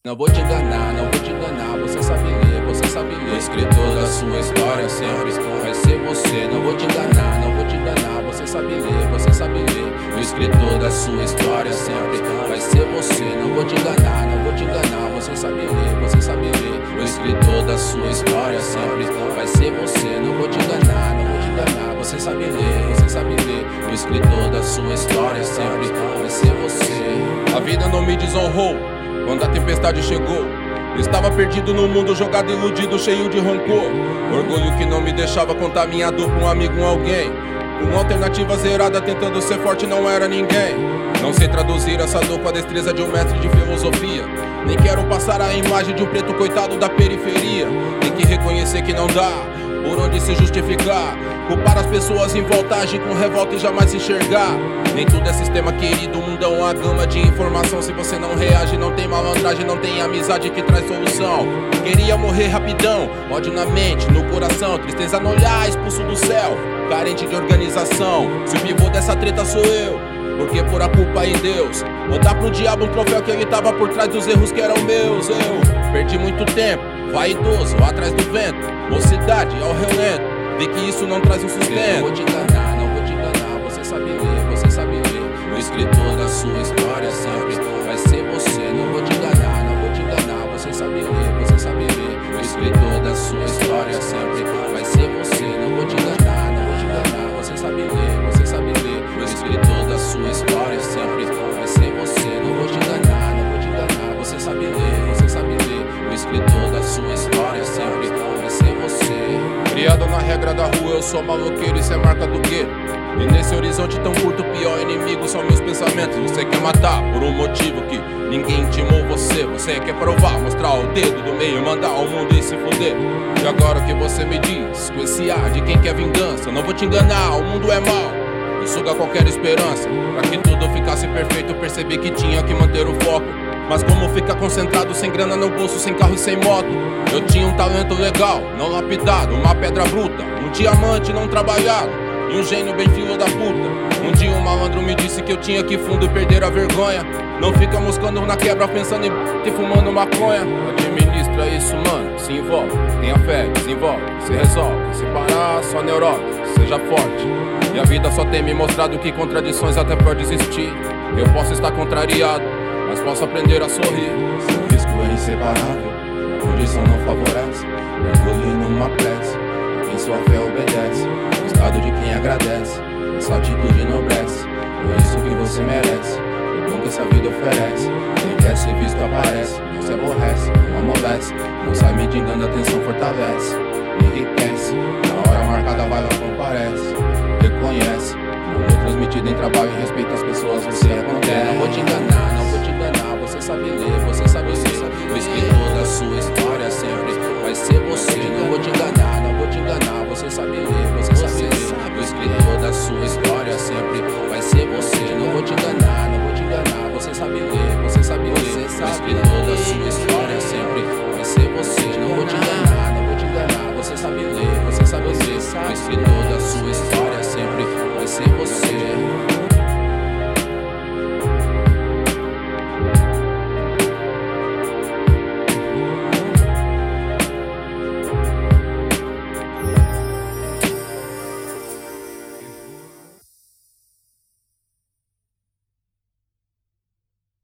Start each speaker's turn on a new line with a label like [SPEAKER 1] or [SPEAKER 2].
[SPEAKER 1] Não vou te enganar, não vou te enganar, você sabe ler, você sabe ler. O escritor da sua história sempre vai ser você. Não vou te enganar, não vou te enganar, você sabe ler, você sabe ler. O escritor da sua história sempre vai ser você. Não vou te enganar, não vou te enganar, você sabe ler, você sabe ler. O escritor da sua história sempre vai ser você. Não vou te enganar, não vou te enganar, você sabe ler, você sabe ler. O escritor da sua história sempre vai ser você.
[SPEAKER 2] A vida não me desonrou quando a tempestade chegou. Estava perdido no mundo, jogado, iludido, cheio de rancor. Orgulho que não me deixava contar minha dor pra um amigo, alguém. Com alternativa zerada, tentando ser forte, não era ninguém. Não sei traduzir essa dor com a destreza de um mestre de filosofia. Nem quero passar a imagem de um preto coitado da periferia. Tem que reconhecer que não dá por onde se justificar. Culpar as pessoas em volta, agir com revolta e jamais se enxergar. Nem tudo é sistema querido, o mundo é uma gama de informação. Se você não reage, não tem malandragem, não tem amizade que traz solução. Queria morrer rapidão, ódio na mente, no coração, tristeza no olhar, expulso do céu, carente de organização. Se o pivô dessa treta sou eu, porque por a culpa em Deus. Vou dar pro diabo um troféu que ele tava por trás dos erros que eram meus. Eu perdi muito tempo, vaidoso, atrás do vento. Mocidade ao relento, vê que isso não traz um sustento.
[SPEAKER 1] Não vou te enganar, não vou te enganar, você sabe ler, você sabe ler. O escritor da sua história sempre vai ser você. Não vou te enganar, não vou te enganar, você sabe ler, você sabe ler. O escritor da sua história sempre vai ser você. Não vou te enganar, não vou te enganar, você sabe ler, você sabe ler. O escritor da sua história sempre vai ser você. Não vou te enganar, não vou te enganar, você sabe ler, você sabe ler. O escritor da sua história sempre vai ser você.
[SPEAKER 2] Criado na regra da rua, eu sou maloqueiro, isso é marca do gueto. E nesse horizonte tão curto, o pior inimigo são meus pensamentos. Você quer matar por um motivo que ninguém intimou você. Você quer provar, mostrar o dedo do meio, mandar ao mundo e se fuder. E agora o que você me diz, com esse ar de quem quer vingança? Não vou te enganar, o mundo é mau e suga qualquer esperança. Pra que tudo ficasse perfeito, eu percebi que tinha que manter o foco. Mas como ficar concentrado, sem grana no bolso, sem carro e sem moto? Eu tinha um talento legal, não lapidado, uma pedra bruta, um diamante não trabalhado e um gênio bem filho da puta. Um dia um malandro me disse que eu tinha que fundo e perder a vergonha. Não fica moscando na quebra, pensando em e fumando maconha. Administra isso, mano, se envolve, tenha fé, desenvolve, se resolve. Se parar, só neurose, seja forte. E a vida só tem me mostrado que contradições até pode existir. Eu posso estar contrariado, mas posso aprender a sorrir.
[SPEAKER 1] Seu risco é inseparável, a condição não favorece. Mergulhe numa prece, quem sua fé obedece. O estado de quem agradece, essa atitude enobrece. É isso que você merece, o bom que essa vida oferece. Quem quer ser visto aparece, não se aborrece, não amolece. Não sai mendigando, a atenção fortalece, enriquece. Na hora marcada vai lá, comparece, reconhece. Amor transmitido em trabalho e respeito às pessoas, você acontece. Não vou te enganar, não vou te enganar, você sabe ler, você sabe ler. O escritor da sua história